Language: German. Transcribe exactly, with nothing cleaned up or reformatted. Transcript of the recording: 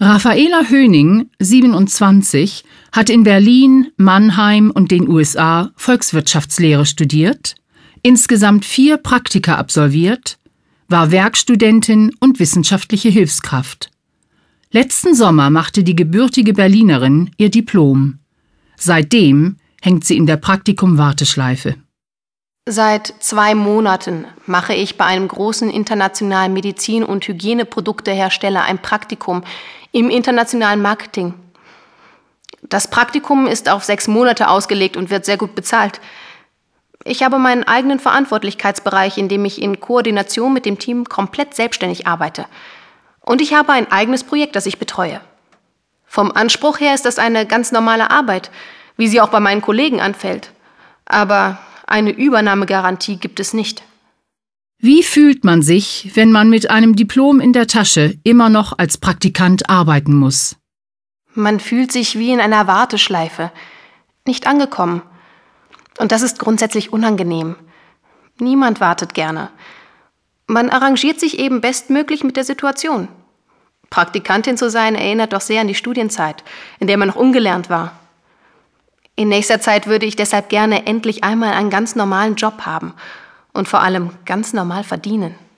Raffaela Höning, siebenundzwanzig, hat in Berlin, Mannheim und den U S A Volkswirtschaftslehre studiert, insgesamt vier Praktika absolviert, war Werkstudentin und wissenschaftliche Hilfskraft. Letzten Sommer machte die gebürtige Berlinerin ihr Diplom. Seitdem hängt sie in der Praktikum-Warteschleife. Seit zwei Monaten mache ich bei einem großen internationalen Medizin- und Hygieneproduktehersteller ein Praktikum im internationalen Marketing. Das Praktikum ist auf sechs Monate ausgelegt und wird sehr gut bezahlt. Ich habe meinen eigenen Verantwortlichkeitsbereich, in dem ich in Koordination mit dem Team komplett selbstständig arbeite. Und ich habe ein eigenes Projekt, das ich betreue. Vom Anspruch her ist das eine ganz normale Arbeit, wie sie auch bei meinen Kollegen anfällt. Aber eine Übernahmegarantie gibt es nicht. Wie fühlt man sich, wenn man mit einem Diplom in der Tasche immer noch als Praktikant arbeiten muss? Man fühlt sich wie in einer Warteschleife, nicht angekommen. Und das ist grundsätzlich unangenehm. Niemand wartet gerne. Man arrangiert sich eben bestmöglich mit der Situation. Praktikantin zu sein erinnert doch sehr an die Studienzeit, in der man noch ungelernt war. In nächster Zeit würde ich deshalb gerne endlich einmal einen ganz normalen Job haben und vor allem ganz normal verdienen.